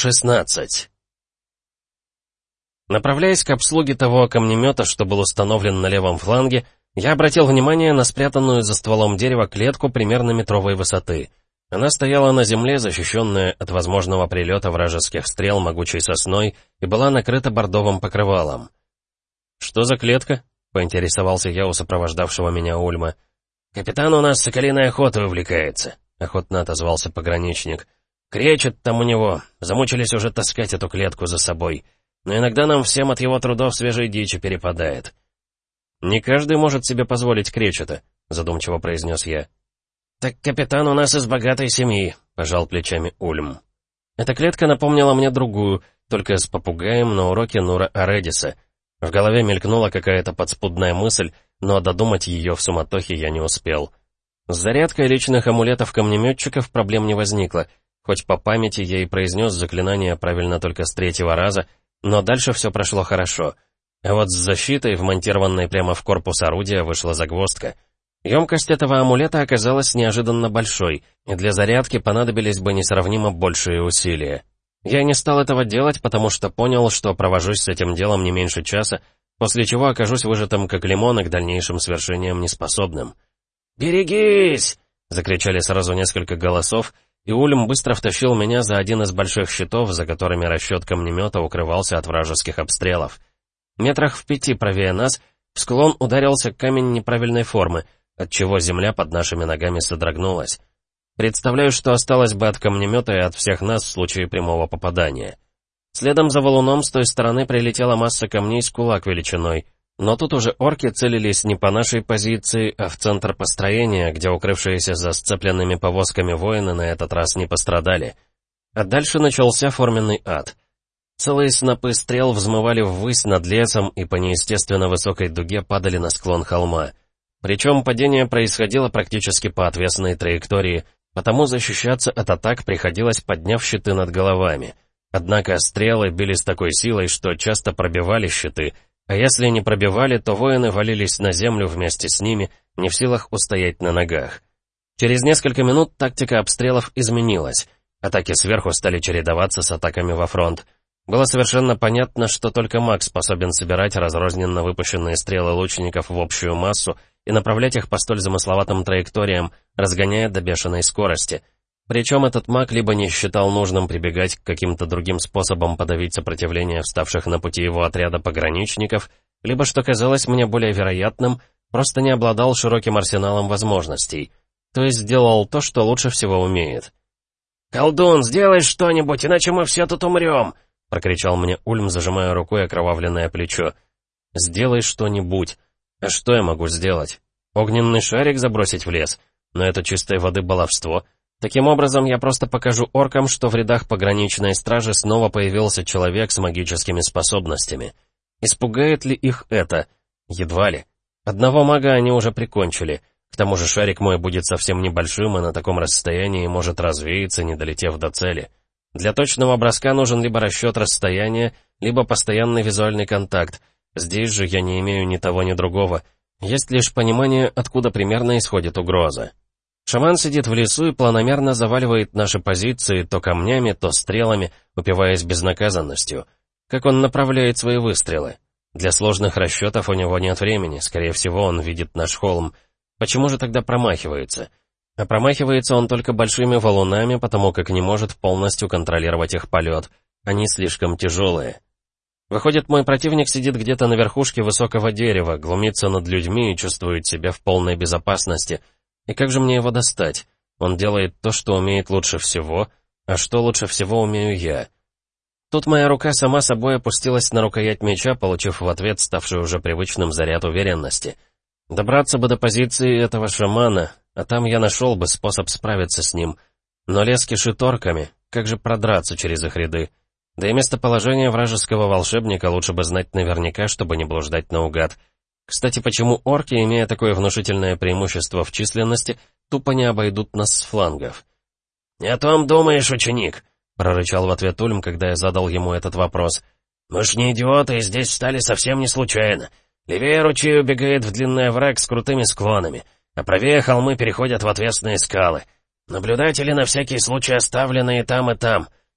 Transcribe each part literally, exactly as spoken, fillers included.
шестнадцать. Направляясь к обслуге того камнемета, что был установлен на левом фланге, я обратил внимание на спрятанную за стволом дерева клетку примерно метровой высоты. Она стояла на земле, защищенная от возможного прилета вражеских стрел могучей сосной, и была накрыта бордовым покрывалом. «Что за клетка?» — поинтересовался я у сопровождавшего меня Ульма. «Капитан у нас соколиной охотой увлекается», — охотно отозвался пограничник. «Кречет там у него, замучились уже таскать эту клетку за собой. Но иногда нам всем от его трудов свежей дичи перепадает». «Не каждый может себе позволить кречета», — задумчиво произнес я. «Так капитан у нас из богатой семьи», — пожал плечами Ульм. Эта клетка напомнила мне другую, только с попугаем на уроке Нура Аредиса. В голове мелькнула какая-то подспудная мысль, но додумать ее в суматохе я не успел. С зарядкой личных амулетов камнеметчиков проблем не возникло, хоть по памяти я и произнес заклинание правильно только с третьего раза, но дальше все прошло хорошо. А вот с защитой, вмонтированной прямо в корпус орудия, вышла загвоздка. Емкость этого амулета оказалась неожиданно большой, и для зарядки понадобились бы несравнимо большие усилия. Я не стал этого делать, потому что понял, что провожусь с этим делом не меньше часа, после чего окажусь выжатым как лимон и к дальнейшим свершениям неспособным. «Берегись!» — закричали сразу несколько голосов, и Ульм быстро втащил меня за один из больших щитов, за которыми расчет камнемета укрывался от вражеских обстрелов. Метрах в пяти правее нас в склон ударился камень неправильной формы, отчего земля под нашими ногами содрогнулась. Представляю, что осталось бы от камнемета и от всех нас в случае прямого попадания. Следом за валуном с той стороны прилетела масса камней с кулак величиной, но тут уже орки целились не по нашей позиции, а в центр построения, где укрывшиеся за сцепленными повозками воины на этот раз не пострадали. А дальше начался форменный ад. Целые снопы стрел взмывали ввысь над лесом и по неестественно высокой дуге падали на склон холма. Причем падение происходило практически по отвесной траектории, потому защищаться от атак приходилось, подняв щиты над головами. Однако стрелы били с такой силой, что часто пробивали щиты, а если не пробивали, то воины валились на землю вместе с ними, не в силах устоять на ногах. Через несколько минут тактика обстрелов изменилась. Атаки сверху стали чередоваться с атаками во фронт. Было совершенно понятно, что только маг способен собирать разрозненно выпущенные стрелы лучников в общую массу и направлять их по столь замысловатым траекториям, разгоняя до бешеной скорости. Причем этот маг либо не считал нужным прибегать к каким-то другим способам подавить сопротивление вставших на пути его отряда пограничников, либо, что казалось мне более вероятным, просто не обладал широким арсеналом возможностей, то есть сделал то, что лучше всего умеет. «Колдун, сделай что-нибудь, иначе мы все тут умрем!» — прокричал мне Ульм, зажимая рукой окровавленное плечо. «Сделай что-нибудь. А что я могу сделать? Огненный шарик забросить в лес? Но это чистой воды баловство. Таким образом, я просто покажу оркам, что в рядах пограничной стражи снова появился человек с магическими способностями. Испугает ли их это? Едва ли. Одного мага они уже прикончили. К тому же шарик мой будет совсем небольшим и на таком расстоянии может развеяться, не долетев до цели. Для точного броска нужен либо расчет расстояния, либо постоянный визуальный контакт. Здесь же я не имею ни того, ни другого. Есть лишь понимание, откуда примерно исходит угроза. Шаман сидит в лесу и планомерно заваливает наши позиции то камнями, то стрелами, упиваясь безнаказанностью. Как он направляет свои выстрелы? Для сложных расчетов у него нет времени, скорее всего, он видит наш холм. Почему же тогда промахивается? А промахивается он только большими валунами, потому как не может полностью контролировать их полет. Они слишком тяжелые. Выходит, мой противник сидит где-то на верхушке высокого дерева, глумится над людьми и чувствует себя в полной безопасности. И как же мне его достать? Он делает то, что умеет лучше всего, а что лучше всего умею я. Тут моя рука сама собой опустилась на рукоять меча, получив в ответ ставший уже привычным заряд уверенности. Добраться бы до позиции этого шамана, а там я нашел бы способ справиться с ним. Но лес кишит орками, как же продраться через их ряды? Да и местоположение вражеского волшебника лучше бы знать наверняка, чтобы не блуждать наугад. Кстати, почему орки, имея такое внушительное преимущество в численности, тупо не обойдут нас с флангов? «Не о том думаешь, ученик», — прорычал в ответ Ульм, когда я задал ему этот вопрос. «Мы ж не идиоты, и здесь встали совсем не случайно. Левее ручей убегает в длинный овраг с крутыми склонами, а правее холмы переходят в отвесные скалы. Наблюдатели на всякий случай оставлены и там, и там.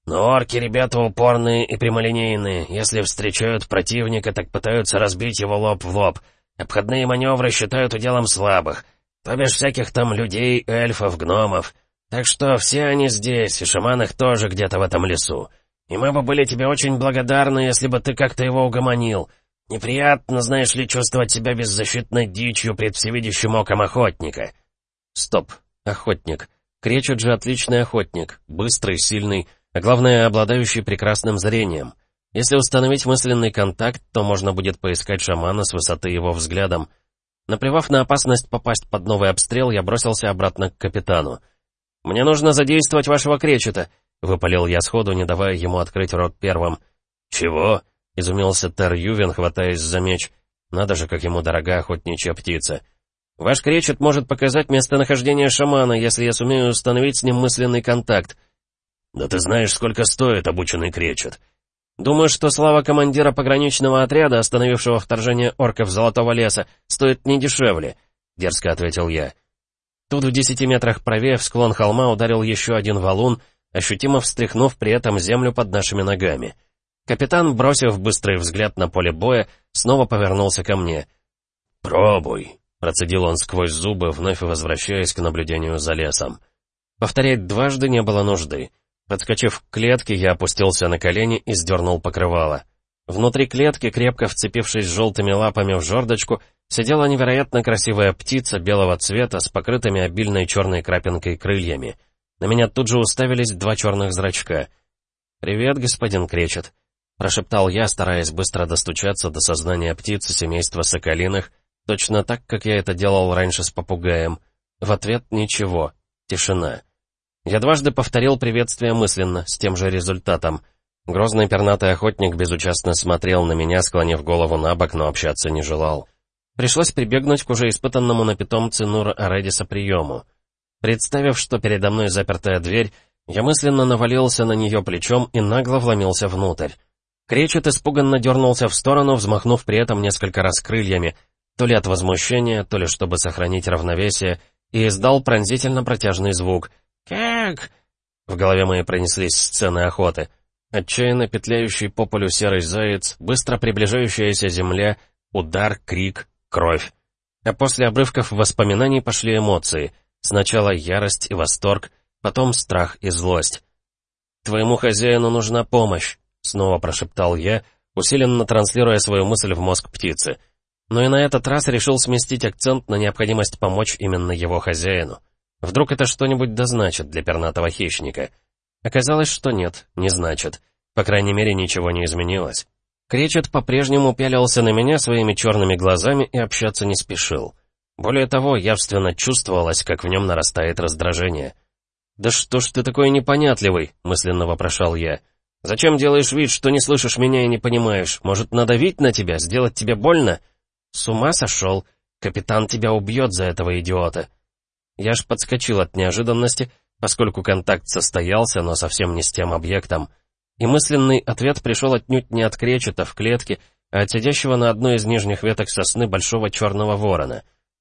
Но орки ребята упорные и прямолинейные. Если встречают противника, так пытаются разбить его лоб в лоб. Обходные маневры считают уделом слабых. То бишь всяких там людей, эльфов, гномов. Так что все они здесь, и шаман их тоже где-то в этом лесу. И мы бы были тебе очень благодарны, если бы ты как-то его угомонил. Неприятно, знаешь ли, чувствовать себя беззащитной дичью пред всевидящим оком охотника. Стоп, охотник. Кречет же отличный охотник, быстрый, сильный, а главное, обладающий прекрасным зрением. Если установить мысленный контакт, то можно будет поискать шамана с высоты его взглядом. Наплевав на опасность попасть под новый обстрел, я бросился обратно к капитану. «Мне нужно задействовать вашего кречета», — выпалил я сходу, не давая ему открыть рот первым. «Чего?» — изумился Тер Ювен, хватаясь за меч. Надо же, как ему дорога охотничья птица. «Ваш кречет может показать местонахождение шамана, если я сумею установить с ним мысленный контакт». «Да ты знаешь, сколько стоит обученный кречет?» «Думаю, что слава командира пограничного отряда, остановившего вторжение орков Золотого леса, стоит не дешевле», — дерзко ответил я. Тут в десяти метрах правее в склон холма ударил еще один валун, ощутимо встряхнув при этом землю под нашими ногами. Капитан, бросив быстрый взгляд на поле боя, снова повернулся ко мне. «Пробуй», — процедил он сквозь зубы, вновь возвращаясь к наблюдению за лесом. Повторять дважды не было нужды. Подскочив к клетке, я опустился на колени и сдернул покрывало. Внутри клетки, крепко вцепившись желтыми лапами в жердочку, сидела невероятно красивая птица белого цвета с покрытыми обильной черной крапинкой крыльями. На меня тут же уставились два черных зрачка. «Привет, господин Кречет», — прошептал я, стараясь быстро достучаться до сознания птицы семейства соколиных, точно так, как я это делал раньше с попугаем. В ответ ничего. Тишина. Я дважды повторил приветствие мысленно, с тем же результатом. Грозный пернатый охотник безучастно смотрел на меня, склонив голову на бок, но общаться не желал. Пришлось прибегнуть к уже испытанному на питомце Нура Аредиса приему. Представив, что передо мной запертая дверь, я мысленно навалился на нее плечом и нагло вломился внутрь. Кречет испуганно дернулся в сторону, взмахнув при этом несколько раз крыльями, то ли от возмущения, то ли чтобы сохранить равновесие, и издал пронзительно протяжный звук. «Как?» В голове моей пронеслись сцены охоты. Отчаянно петляющий по полю серый заяц, быстро приближающаяся земля, удар, крик, кровь. А после обрывков воспоминаний пошли эмоции. Сначала ярость и восторг, потом страх и злость. «Твоему хозяину нужна помощь», — снова прошептал я, усиленно транслируя свою мысль в мозг птицы. Но и на этот раз решил сместить акцент на необходимость помочь именно его хозяину. Вдруг это что-нибудь дозначит для пернатого хищника? Оказалось, что нет, не значит. По крайней мере, ничего не изменилось. Кречет по-прежнему пялился на меня своими черными глазами и общаться не спешил. Более того, явственно чувствовалось, как в нем нарастает раздражение. «Да что ж ты такой непонятливый?» — мысленно вопрошал я. «Зачем делаешь вид, что не слышишь меня и не понимаешь? Может, надавить на тебя, сделать тебе больно?» «С ума сошел? Капитан тебя убьет за этого идиота!» Я ж подскочил от неожиданности, поскольку контакт состоялся, но совсем не с тем объектом. И мысленный ответ пришел отнюдь не от кречета в клетке, а от сидящего на одной из нижних веток сосны большого черного ворона.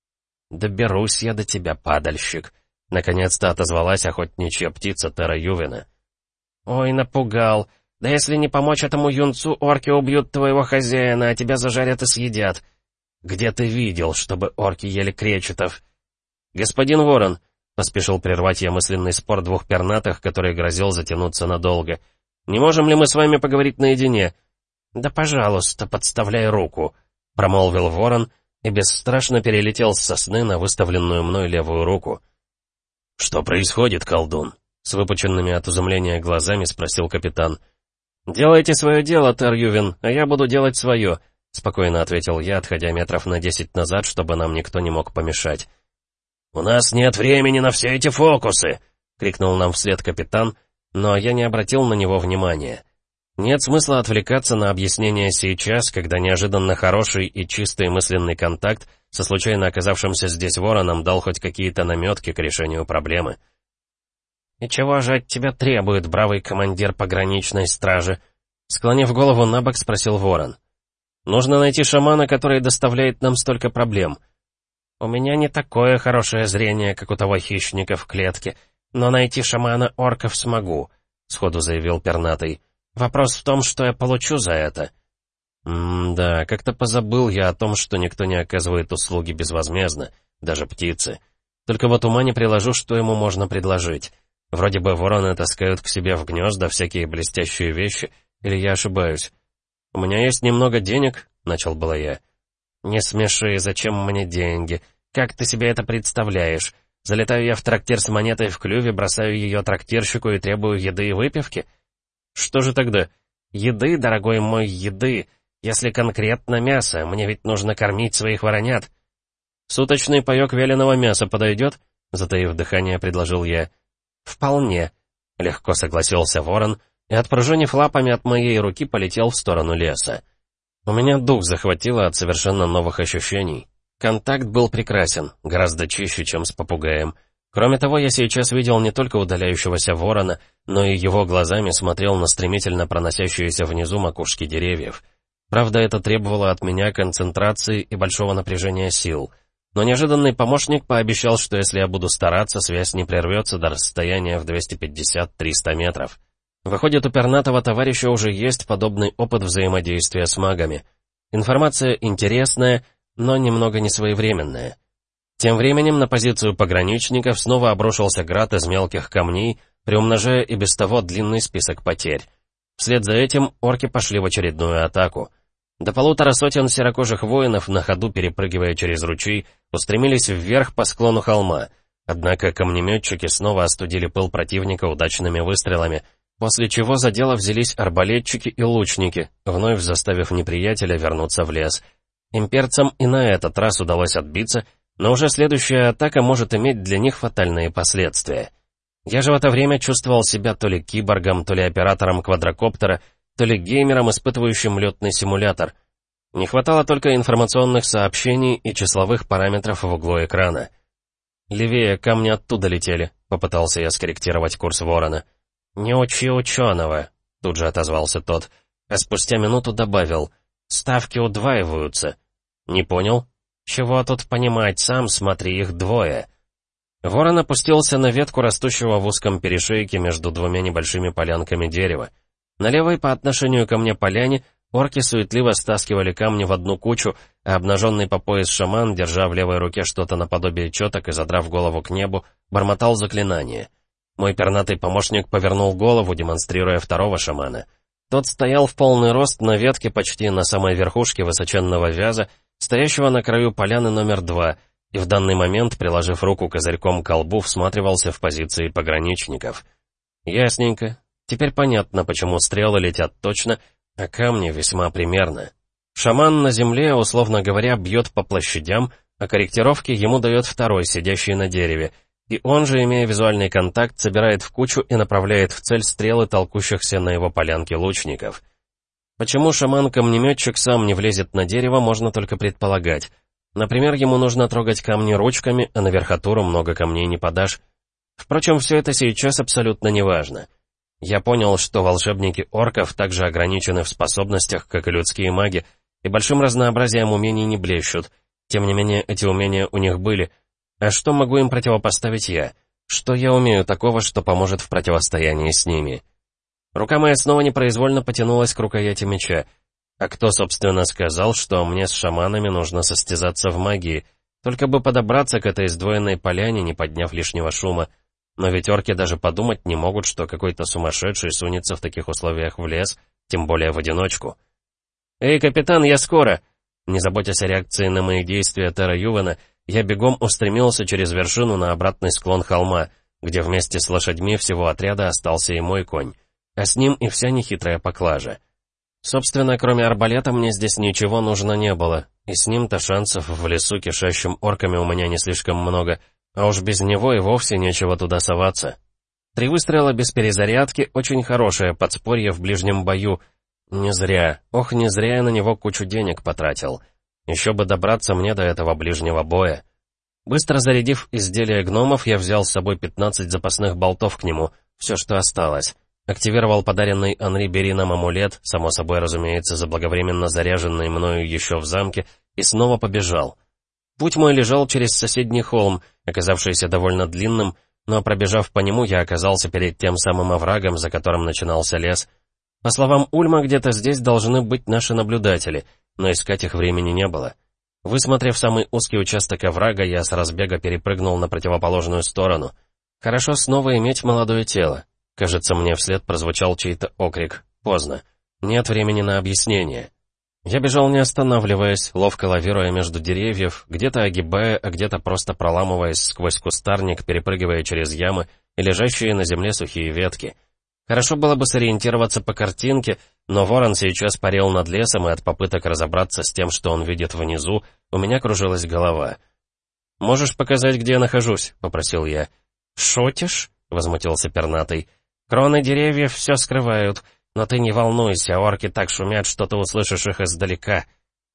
«Доберусь я до тебя, падальщик!» — наконец-то отозвалась охотничья птица Тера Ювена. «Ой, напугал! Да если не помочь этому юнцу, орки убьют твоего хозяина, а тебя зажарят и съедят!» «Где ты видел, чтобы орки ели кречетов?» «Господин Ворон», — поспешил прервать я мысленный спор двух пернатых, который грозил затянуться надолго, — «не можем ли мы с вами поговорить наедине?» «Да, пожалуйста, подставляй руку», — промолвил Ворон и бесстрашно перелетел с сосны на выставленную мной левую руку. «Что происходит, колдун?» — с выпученными от изумления глазами спросил капитан. «Делайте свое дело, Тер Ювен, а я буду делать свое», — спокойно ответил я, отходя метров на десять назад, чтобы нам никто не мог помешать. «У нас нет времени на все эти фокусы!» — крикнул нам вслед капитан, но я не обратил на него внимания. Нет смысла отвлекаться на объяснение сейчас, когда неожиданно хороший и чистый мысленный контакт со случайно оказавшимся здесь вороном дал хоть какие-то наметки к решению проблемы. «И чего же от тебя требует бравый командир пограничной стражи?» Склонив голову на бок, спросил ворон. «Нужно найти шамана, который доставляет нам столько проблем. У меня не такое хорошее зрение, как у того хищника в клетке, но найти шамана орков смогу. — сходу заявил пернатый. «Вопрос в том, что я получу за это». М-да, как-то позабыл я о том, что никто не оказывает услуги безвозмездно, даже птицы. Только вот ума не приложу, что ему можно предложить. Вроде бы вороны таскают к себе в гнезда всякие блестящие вещи, или я ошибаюсь? «У меня есть немного денег», — начал было я. «Не смеши, зачем мне деньги? Как ты себе это представляешь? Залетаю я в трактир с монетой в клюве, бросаю ее трактирщику и требую еды и выпивки? Что же тогда? Еды, дорогой мой, еды. Если конкретно мясо, мне ведь нужно кормить своих воронят». «Суточный паёк вяленого мяса подойдет?» — затаив дыхание, предложил я. «Вполне», — легко согласился ворон, и, отпружинив лапами от моей руки, полетел в сторону леса. У меня дух захватило от совершенно новых ощущений. Контакт был прекрасен, гораздо чище, чем с попугаем. Кроме того, я сейчас видел не только удаляющегося ворона, но и его глазами смотрел на стремительно проносящиеся внизу макушки деревьев. Правда, это требовало от меня концентрации и большого напряжения сил. Но неожиданный помощник пообещал, что если я буду стараться, связь не прервется до расстояния в двести пятьдесят — триста метров. Выходит, у пернатого товарища уже есть подобный опыт взаимодействия с магами. Информация интересная, но немного несвоевременная. Тем временем на позицию пограничников снова обрушился град из мелких камней, приумножая и без того длинный список потерь. Вслед за этим орки пошли в очередную атаку. До полутора сотен серокожих воинов, на ходу перепрыгивая через ручей, устремились вверх по склону холма, однако камнеметчики снова остудили пыл противника удачными выстрелами, после чего за дело взялись арбалетчики и лучники, вновь заставив неприятеля вернуться в лес. Имперцам и на этот раз удалось отбиться, но уже следующая атака может иметь для них фатальные последствия. Я же в это время чувствовал себя то ли киборгом, то ли оператором квадрокоптера, то ли геймером, испытывающим летный симулятор. Не хватало только информационных сообщений и числовых параметров в углу экрана. «Левее, камни оттуда летели», — попытался я скорректировать курс ворона. «Не учи ученого», — тут же отозвался тот, а спустя минуту добавил: «Ставки удваиваются». «Не понял?» «Чего тут понимать, сам смотри, их двое». Ворон опустился на ветку растущего в узком перешейке между двумя небольшими полянками дерева. На левой по отношению ко мне поляне орки суетливо стаскивали камни в одну кучу, а обнаженный по пояс шаман, держа в левой руке что-то наподобие четок и задрав голову к небу, бормотал заклинание. Мой пернатый помощник повернул голову, демонстрируя второго шамана. Тот стоял в полный рост на ветке почти на самой верхушке высоченного вяза, стоящего на краю поляны номер два, и в данный момент, приложив руку козырьком к колбу, всматривался в позиции пограничников. Ясненько. Теперь понятно, почему стрелы летят точно, а камни весьма примерно. Шаман на земле, условно говоря, бьет по площадям, а корректировки ему дает второй, сидящий на дереве, и он же, имея визуальный контакт, собирает в кучу и направляет в цель стрелы толкущихся на его полянке лучников. Почему шаман-камнеметчик сам не влезет на дерево, можно только предполагать. Например, ему нужно трогать камни ручками, а на верхотуру много камней не подашь. Впрочем, все это сейчас абсолютно неважно. Я понял, что волшебники орков также ограничены в способностях, как и людские маги, и большим разнообразием умений не блещут. Тем не менее, эти умения у них были. А что могу им противопоставить я? Что я умею такого, что поможет в противостоянии с ними? Рука моя снова непроизвольно потянулась к рукояти меча. А кто, собственно, сказал, что мне с шаманами нужно состязаться в магии? Только бы подобраться к этой сдвоенной поляне, не подняв лишнего шума. Но ведь орки даже подумать не могут, что какой-то сумасшедший сунется в таких условиях в лес, тем более в одиночку. «Эй, капитан, я скоро!» Не заботясь о реакции на мои действия Терра Ювена, я бегом устремился через вершину на обратный склон холма, где вместе с лошадьми всего отряда остался и мой конь, а с ним и вся нехитрая поклажа. Собственно, кроме арбалета мне здесь ничего нужно не было, и с ним-то шансов в лесу, кишащим орками, у меня не слишком много, а уж без него и вовсе нечего туда соваться. Три выстрела без перезарядки — очень хорошее подспорье в ближнем бою. Не зря, ох, не зря я на него кучу денег потратил. Еще бы добраться мне до этого ближнего боя. Быстро зарядив изделие гномов, я взял с собой пятнадцать запасных болтов к нему, все, что осталось. Активировал подаренный Анри Берином амулет, само собой, разумеется, заблаговременно заряженный мною еще в замке, и снова побежал. Путь мой лежал через соседний холм, оказавшийся довольно длинным, но, пробежав по нему, я оказался перед тем самым оврагом, за которым начинался лес. По словам Ульма, где-то здесь должны быть наши наблюдатели, но искать их времени не было. Высмотрев самый узкий участок оврага, я с разбега перепрыгнул на противоположную сторону. Хорошо снова иметь молодое тело. Кажется, мне вслед прозвучал чей-то окрик. Поздно. Нет времени на объяснение. Я бежал не останавливаясь, ловко лавируя между деревьев, где-то огибая, а где-то просто проламываясь сквозь кустарник, перепрыгивая через ямы и лежащие на земле сухие ветки. Хорошо было бы сориентироваться по картинке, но ворон сейчас парил над лесом, и от попыток разобраться с тем, что он видит внизу, у меня кружилась голова. «Можешь показать, где я нахожусь?» — попросил я. «Шутишь?» — возмутился пернатый. «Кроны деревьев все скрывают, но ты не волнуйся, орки так шумят, что ты услышишь их издалека».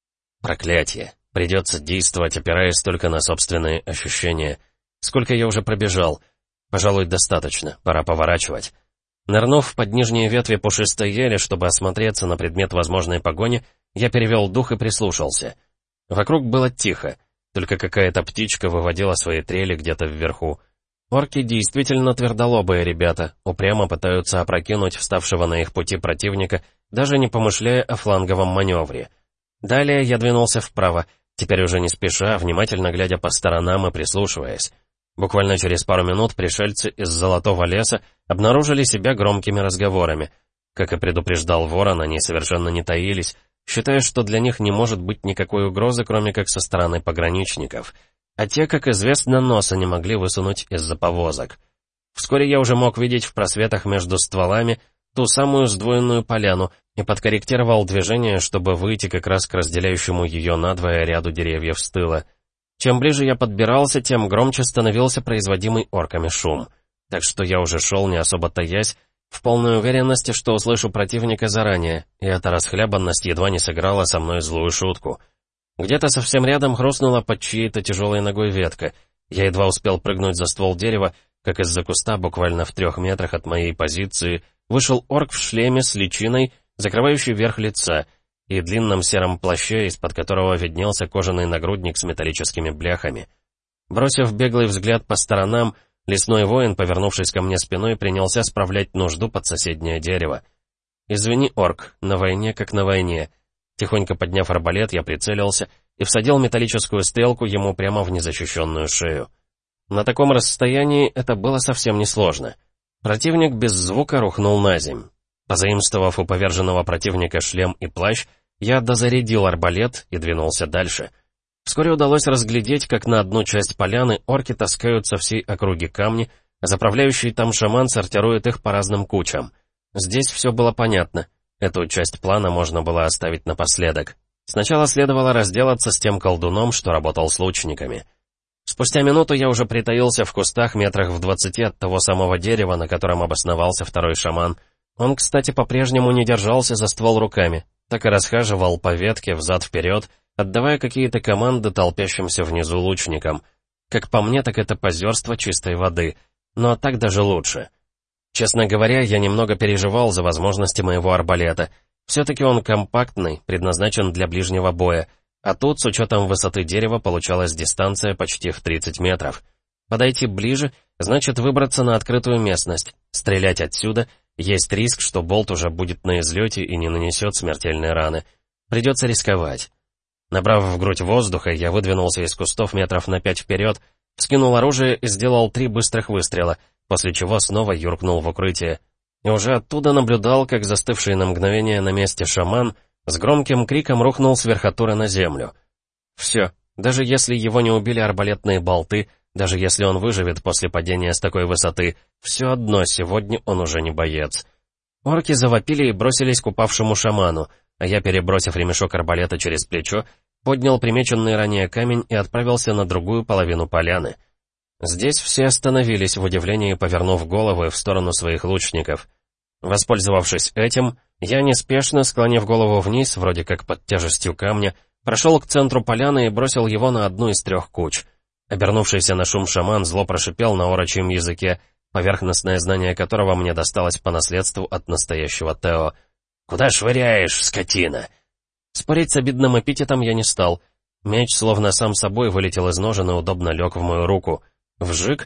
Проклятие. Придется действовать, опираясь только на собственные ощущения. Сколько я уже пробежал? Пожалуй, достаточно, пора поворачивать. Нырнув под нижние ветви пушистой ели, чтобы осмотреться на предмет возможной погони, я перевел дух и прислушался. Вокруг было тихо, только какая-то птичка выводила свои трели где-то вверху. Орки действительно твердолобые ребята, упрямо пытаются опрокинуть вставшего на их пути противника, даже не помышляя о фланговом маневре. Далее я двинулся вправо, теперь уже не спеша, внимательно глядя по сторонам и прислушиваясь. Буквально через пару минут пришельцы из Золотого леса обнаружили себя громкими разговорами. Как и предупреждал ворон, они совершенно не таились, считая, что для них не может быть никакой угрозы, кроме как со стороны пограничников. А те, как известно, носа не могли высунуть из-за повозок. Вскоре я уже мог видеть в просветах между стволами ту самую сдвоенную поляну и подкорректировал движение, чтобы выйти как раз к разделяющему ее надвое ряду деревьев с тыла. Чем ближе я подбирался, тем громче становился производимый орками шум. Так что я уже шел, не особо таясь, в полной уверенности, что услышу противника заранее, и эта расхлябанность едва не сыграла со мной злую шутку. Где-то совсем рядом хрустнула под чьей-то тяжелой ногой ветка. Я едва успел прыгнуть за ствол дерева, как из-за куста, буквально в трех метрах от моей позиции, вышел орк в шлеме с личиной, закрывающей верх лица, и длинном сером плаще, из-под которого виднелся кожаный нагрудник с металлическими бляхами. Бросив беглый взгляд по сторонам, лесной воин, повернувшись ко мне спиной, принялся справлять нужду под соседнее дерево. «Извини, орк, на войне как на войне». Тихонько подняв арбалет, я прицелился и всадил металлическую стрелку ему прямо в незащищенную шею. На таком расстоянии это было совсем несложно. Противник без звука рухнул на земь. Позаимствовав у поверженного противника шлем и плащ, я дозарядил арбалет и двинулся дальше. Вскоре удалось разглядеть, как на одну часть поляны орки таскают со всей округи камни, а заправляющий там шаман сортирует их по разным кучам. Здесь все было понятно. Эту часть плана можно было оставить напоследок. Сначала следовало разделаться с тем колдуном, что работал с лучниками. Спустя минуту я уже притаился в кустах метрах в двадцати от того самого дерева, на котором обосновался второй шаман. Он, кстати, по-прежнему не держался за ствол руками, так и расхаживал по ветке взад-вперед, отдавая какие-то команды толпящимся внизу лучникам. Как по мне, так это позерство чистой воды, но так даже лучше. Честно говоря, я немного переживал за возможности моего арбалета. Все-таки он компактный, предназначен для ближнего боя, а тут, с учетом высоты дерева, получалась дистанция почти в тридцать метров. Подойти ближе — значит выбраться на открытую местность, стрелять отсюда — есть риск, что болт уже будет на излете и не нанесет смертельной раны. Придется рисковать. Набрав в грудь воздуха, я выдвинулся из кустов метров на пять вперед, вскинул оружие и сделал три быстрых выстрела, после чего снова юркнул в укрытие. И уже оттуда наблюдал, как застывший на мгновение на месте шаман с громким криком рухнул с верхотуры на землю. Все, даже если его не убили арбалетные болты, даже если он выживет после падения с такой высоты, все одно сегодня он уже не боец. Орки завопили и бросились к упавшему шаману, а я, перебросив ремешок арбалета через плечо, поднял примеченный ранее камень и отправился на другую половину поляны. Здесь все остановились в удивлении, повернув головы в сторону своих лучников. Воспользовавшись этим, я неспешно, склонив голову вниз, вроде как под тяжестью камня, прошел к центру поляны и бросил его на одну из трех куч. Обернувшийся на шум шаман зло прошипел на орочьем языке, поверхностное знание которого мне досталось по наследству от настоящего Тео. «Куда швыряешь, скотина?» Спорить с обидным эпитетом я не стал. Меч, словно сам собой, вылетел из ножен и удобно лег в мою руку. Вжик,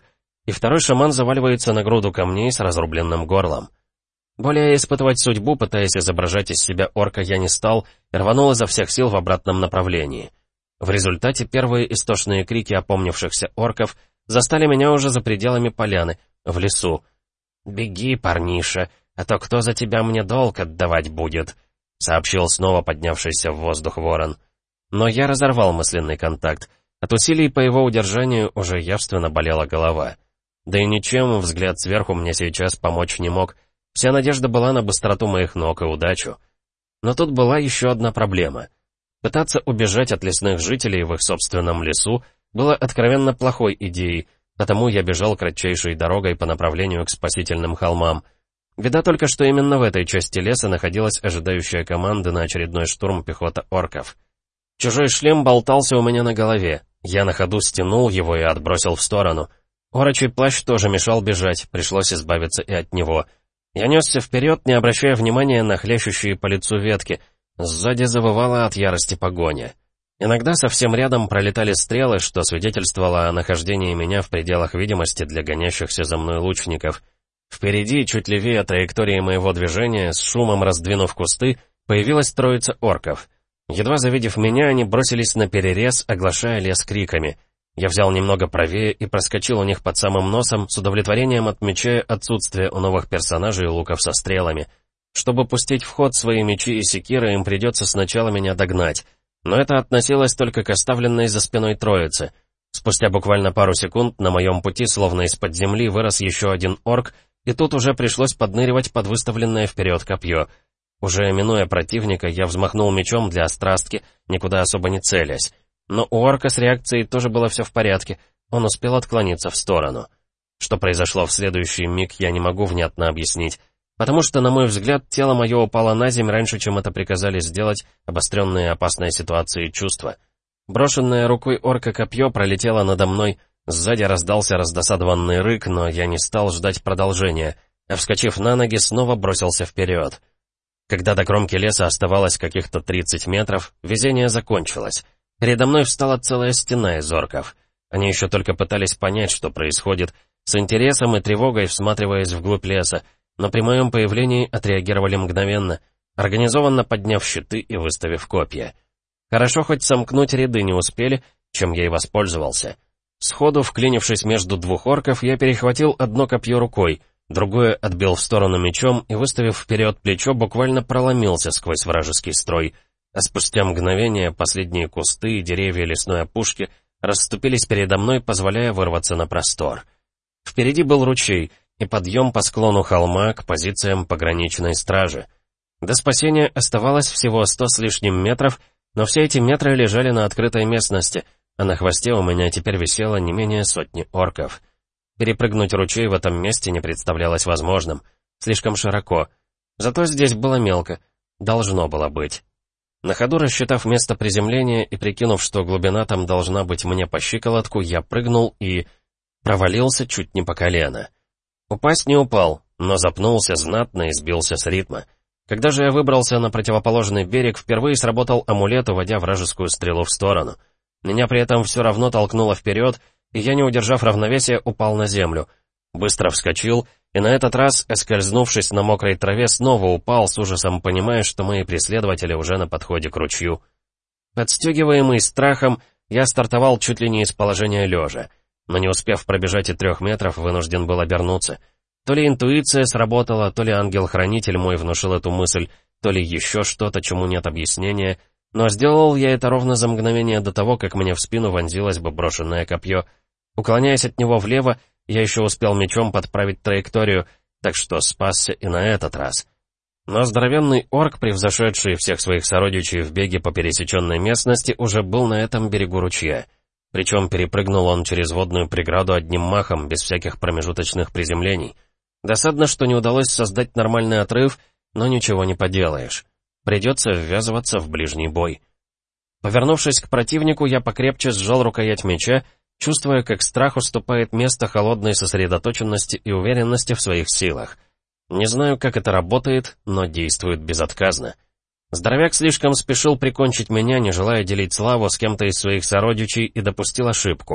и второй шаман заваливается на груду камней с разрубленным горлом. Более испытывать судьбу, пытаясь изображать из себя орка, я не стал и рванул изо всех сил в обратном направлении. В результате первые истошные крики опомнившихся орков застали меня уже за пределами поляны, в лесу. «Беги, парниша, а то кто за тебя мне долг отдавать будет?» — сообщил снова поднявшийся в воздух ворон. Но я разорвал мысленный контакт. От усилий по его удержанию уже явственно болела голова. Да и ничем взгляд сверху мне сейчас помочь не мог. Вся надежда была на быстроту моих ног и удачу. Но тут была еще одна проблема. Пытаться убежать от лесных жителей в их собственном лесу было откровенно плохой идеей, потому я бежал кратчайшей дорогой по направлению к спасительным холмам. Беда только, что именно в этой части леса находилась ожидающая команда на очередной штурм пехота орков. Чужой шлем болтался у меня на голове. Я на ходу стянул его и отбросил в сторону. Орочий плащ тоже мешал бежать, пришлось избавиться и от него. Я несся вперед, не обращая внимания на хлещущие по лицу ветки. Сзади завывала от ярости погоня. Иногда совсем рядом пролетали стрелы, что свидетельствовало о нахождении меня в пределах видимости для гонящихся за мной лучников. Впереди, чуть левее траектории моего движения, с шумом раздвинув кусты, появилась троица орков. Едва завидев меня, они бросились на перерез, оглашая лес криками. Я взял немного правее и проскочил у них под самым носом, с удовлетворением отмечая отсутствие у новых персонажей луков со стрелами. Чтобы пустить в ход свои мечи и секиры, им придется сначала меня догнать. Но это относилось только к оставленной за спиной троице. Спустя буквально пару секунд на моем пути, словно из-под земли, вырос еще один орк, и тут уже пришлось подныривать под выставленное вперед копье. Уже минуя противника, я взмахнул мечом для острастки, никуда особо не целясь. Но у орка с реакцией тоже было все в порядке, он успел отклониться в сторону. Что произошло в следующий миг, я не могу внятно объяснить, потому что, на мой взгляд, тело мое упало на земь раньше, чем это приказали сделать обостренные опасной ситуации чувства. Брошенное рукой орка копье пролетело надо мной, сзади раздался раздосадованный рык, но я не стал ждать продолжения, а, вскочив на ноги, снова бросился вперед. Когда до кромки леса оставалось каких-то тридцать метров, везение закончилось. Передо мной встала целая стена из орков. Они еще только пытались понять, что происходит, с интересом и тревогой всматриваясь вглубь леса, но при моем появлении отреагировали мгновенно, организованно подняв щиты и выставив копья. Хорошо, хоть сомкнуть ряды не успели, чем я и воспользовался. Сходу, вклинившись между двух орков, я перехватил одно копье рукой, другое отбил в сторону мечом и, выставив вперед плечо, буквально проломился сквозь вражеский строй, а спустя мгновение последние кусты и деревья лесной опушки расступились передо мной, позволяя вырваться на простор. Впереди был ручей и подъем по склону холма к позициям пограничной стражи. До спасения оставалось всего сто с лишним метров, но все эти метры лежали на открытой местности, а на хвосте у меня теперь висело не менее сотни орков. Перепрыгнуть ручей в этом месте не представлялось возможным. Слишком широко. Зато здесь было мелко. Должно было быть. На ходу, рассчитав место приземления и прикинув, что глубина там должна быть мне по щиколотку, я прыгнул и провалился чуть не по колено. Упасть не упал, но запнулся знатно и сбился с ритма. Когда же я выбрался на противоположный берег, впервые сработал амулет, уводя вражескую стрелу в сторону. Меня при этом все равно толкнуло вперед, и я, не удержав равновесия, упал на землю. Быстро вскочил, и на этот раз, оскользнувшись на мокрой траве, снова упал, с ужасом понимая, что мои преследователи уже на подходе к ручью. Подстегиваемый страхом, я стартовал чуть ли не из положения лежа, но не успев пробежать и трех метров, вынужден был обернуться. То ли интуиция сработала, то ли ангел-хранитель мой внушил эту мысль, то ли еще что-то, чему нет объяснения, но сделал я это ровно за мгновение до того, как мне в спину вонзилось бы брошенное копье. Уклоняясь от него влево, я еще успел мечом подправить траекторию, так что спасся и на этот раз. Но здоровенный орк, превзошедший всех своих сородичей в беге по пересеченной местности, уже был на этом берегу ручья. Причем перепрыгнул он через водную преграду одним махом, без всяких промежуточных приземлений. Досадно, что не удалось создать нормальный отрыв, но ничего не поделаешь. Придется ввязываться в ближний бой. Повернувшись к противнику, я покрепче сжал рукоять меча, чувствуя, как страх уступает место холодной сосредоточенности и уверенности в своих силах. Не знаю, как это работает, но действует безотказно. Здоровяк слишком спешил прикончить меня, не желая делить славу с кем-то из своих сородичей, и допустил ошибку.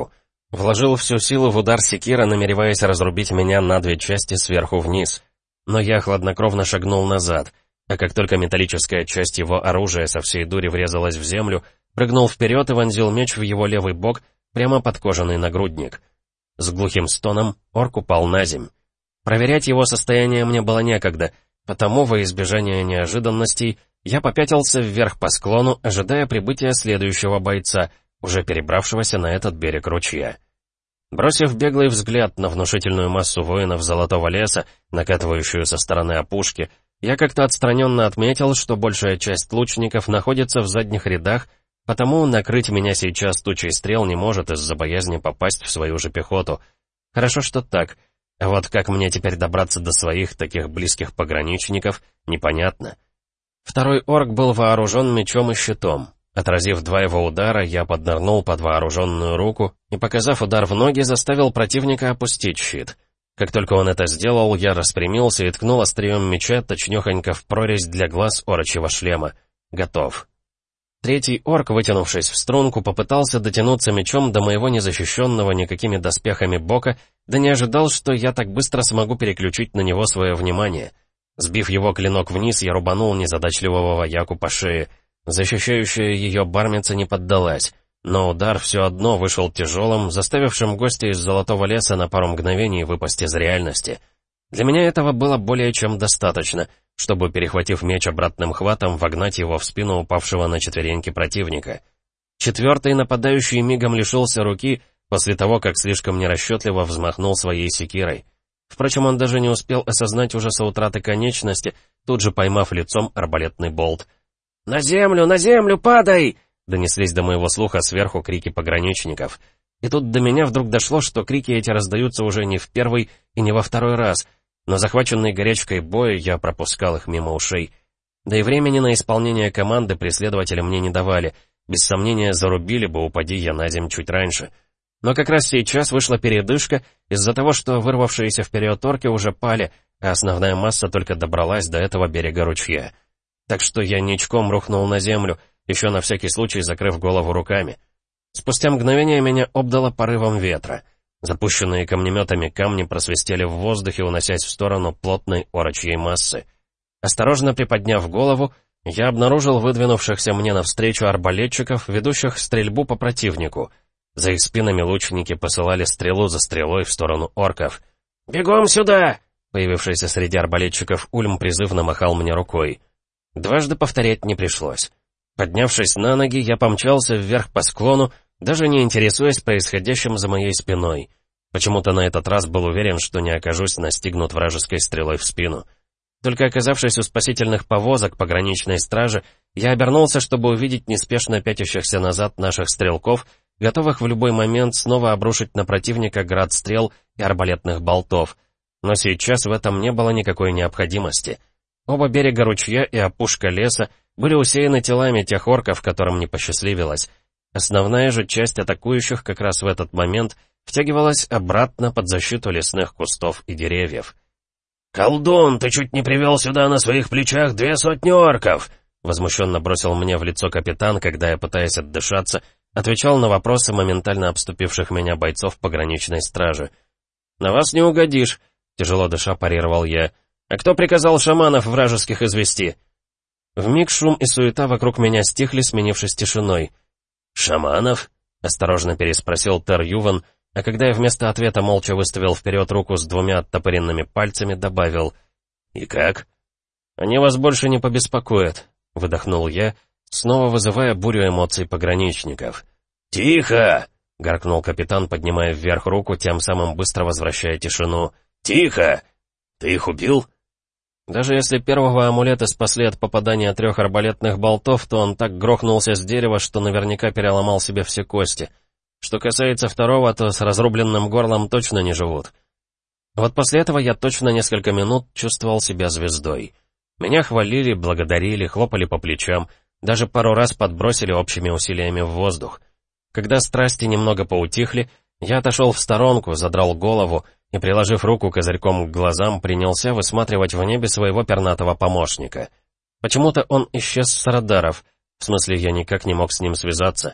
Вложил всю силу в удар секира, намереваясь разрубить меня на две части сверху вниз. Но я хладнокровно шагнул назад, а как только металлическая часть его оружия со всей дури врезалась в землю, прыгнул вперед и вонзил меч в его левый бок, прямо под кожаный нагрудник. С глухим стоном орк упал на земь. Проверять его состояние мне было некогда, потому, во избежание неожиданностей, я попятился вверх по склону, ожидая прибытия следующего бойца, уже перебравшегося на этот берег ручья. Бросив беглый взгляд на внушительную массу воинов Золотого леса, накатывающую со стороны опушки, я как-то отстраненно отметил, что большая часть лучников находится в задних рядах, потому накрыть меня сейчас тучей стрел не может из-за боязни попасть в свою же пехоту. Хорошо, что так. А вот как мне теперь добраться до своих, таких близких пограничников, непонятно. Второй орк был вооружен мечом и щитом. Отразив два его удара, я поднырнул под вооруженную руку и, показав удар в ноги, заставил противника опустить щит. Как только он это сделал, я распрямился и ткнул острием меча точнёхонько в прорезь для глаз орочьего шлема. Готов. Третий орк, вытянувшись в струнку, попытался дотянуться мечом до моего незащищенного никакими доспехами бока, да не ожидал, что я так быстро смогу переключить на него свое внимание. Сбив его клинок вниз, я рубанул незадачливого вояку по шее. Защищающая ее бармица не поддалась, но удар все одно вышел тяжелым, заставившим гостя из Золотого леса на пару мгновений выпасть из реальности. Для меня этого было более чем достаточно, чтобы, перехватив меч обратным хватом, вогнать его в спину упавшего на четвереньки противника. Четвертый нападающий мигом лишился руки, после того, как слишком нерасчетливо взмахнул своей секирой. Впрочем, он даже не успел осознать ужаса утраты конечности, тут же поймав лицом арбалетный болт. «На землю, на землю, падай!» донеслись до моего слуха сверху крики пограничников. И тут до меня вдруг дошло, что крики эти раздаются уже не в первый и не во второй раз, но захваченный горячкой боя я пропускал их мимо ушей. Да и времени на исполнение команды преследователи мне не давали, без сомнения зарубили бы, упади я на землю чуть раньше. Но как раз сейчас вышла передышка из-за того, что вырвавшиеся вперед орки уже пали, а основная масса только добралась до этого берега ручья. Так что я ничком рухнул на землю, еще на всякий случай закрыв голову руками. Спустя мгновение меня обдало порывом ветра. Запущенные камнеметами камни просвистели в воздухе, уносясь в сторону плотной орочьей массы. Осторожно приподняв голову, я обнаружил выдвинувшихся мне навстречу арбалетчиков, ведущих стрельбу по противнику. За их спинами лучники посылали стрелу за стрелой в сторону орков. «Бегом сюда!» Появившийся среди арбалетчиков Ульм призывно махал мне рукой. Дважды повторять не пришлось. Поднявшись на ноги, я помчался вверх по склону, даже не интересуясь происходящим за моей спиной. Почему-то на этот раз был уверен, что не окажусь настигнут вражеской стрелой в спину. Только оказавшись у спасительных повозок пограничной стражи, я обернулся, чтобы увидеть неспешно пятящихся назад наших стрелков, готовых в любой момент снова обрушить на противника град стрел и арбалетных болтов. Но сейчас в этом не было никакой необходимости. Оба берега ручья и опушка леса были усеяны телами тех орков, которым не посчастливилось. Основная же часть атакующих как раз в этот момент втягивалась обратно под защиту лесных кустов и деревьев. «Колдун, ты чуть не привел сюда на своих плечах две сотни орков!» Возмущенно бросил мне в лицо капитан, когда я, пытаясь отдышаться, отвечал на вопросы моментально обступивших меня бойцов пограничной стражи. «На вас не угодишь», — тяжело дыша парировал я. «А кто приказал шаманов вражеских извести?» Вмиг шум и суета вокруг меня стихли, сменившись тишиной. «Шаманов?» — осторожно переспросил Тер Юван, а когда я вместо ответа молча выставил вперед руку с двумя оттопыренными пальцами, добавил: «И как?» «Они вас больше не побеспокоят», — выдохнул я, снова вызывая бурю эмоций пограничников. «Тихо!» — гаркнул капитан, поднимая вверх руку, тем самым быстро возвращая тишину. «Тихо! Ты их убил?» Даже если первого амулета спасли от попадания трех арбалетных болтов, то он так грохнулся с дерева, что наверняка переломал себе все кости. Что касается второго, то с разрубленным горлом точно не живут. Вот после этого я точно несколько минут чувствовал себя звездой. Меня хвалили, благодарили, хлопали по плечам, даже пару раз подбросили общими усилиями в воздух. Когда страсти немного поутихли, я отошел в сторонку, задрал голову и, приложив руку козырьком к глазам, принялся высматривать в небе своего пернатого помощника. Почему-то он исчез с радаров, в смысле я никак не мог с ним связаться.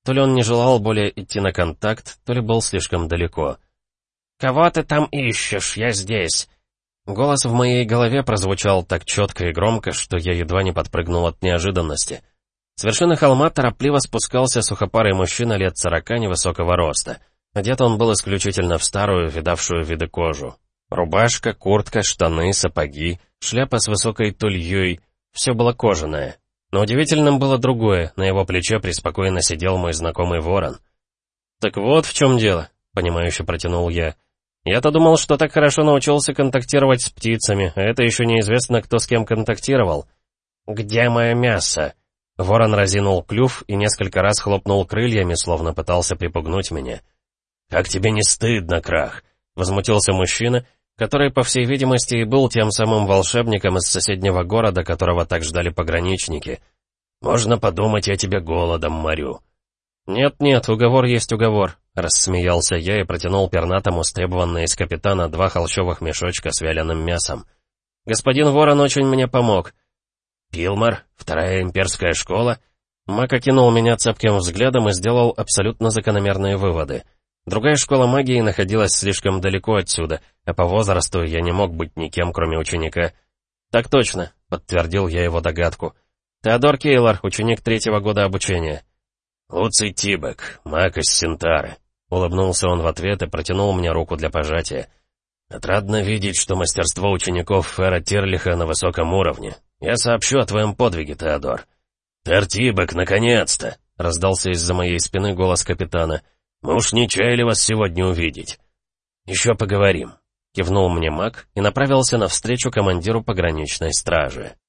То ли он не желал более идти на контакт, то ли был слишком далеко. «Кого ты там ищешь? Я здесь!» Голос в моей голове прозвучал так четко и громко, что я едва не подпрыгнул от неожиданности. С вершины холма торопливо спускался сухопарый мужчина лет сорока невысокого роста. Одет он был исключительно в старую, видавшую виды кожу. Рубашка, куртка, штаны, сапоги, шляпа с высокой тульей — все было кожаное. Но удивительным было другое, на его плече преспокойно сидел мой знакомый ворон. «Так вот в чем дело», — понимающе протянул я. «Я-то думал, что так хорошо научился контактировать с птицами, а это еще неизвестно, кто с кем контактировал». «Где мое мясо?» Ворон разинул клюв и несколько раз хлопнул крыльями, словно пытался припугнуть меня. «Как тебе не стыдно, Крах?» — возмутился мужчина, который, по всей видимости, и был тем самым волшебником из соседнего города, которого так ждали пограничники. «Можно подумать, я тебя голодом морю». «Нет-нет, уговор есть уговор», — рассмеялся я и протянул пернатому стребованные из капитана два холщовых мешочка с вяленым мясом. «Господин Ворон очень мне помог». «Пилмар? Вторая имперская школа?» Мак окинул меня цепким взглядом и сделал абсолютно закономерные выводы. Другая школа магии находилась слишком далеко отсюда, а по возрасту я не мог быть никем, кроме ученика. «Так точно», — подтвердил я его догадку. «Теодор Кейлор, ученик третьего года обучения». «Луций Тибек, маг из Синтары», — улыбнулся он в ответ и протянул мне руку для пожатия. «Отрадно видеть, что мастерство учеников Фера Тирлиха на высоком уровне. Я сообщу о твоем подвиге, Теодор». «Тер Тибек, наконец-то!» — раздался из-за моей спины голос капитана. «Мы уж не чаяли вас сегодня увидеть». «Еще поговорим», — кивнул мне маг и направился навстречу командиру пограничной стражи.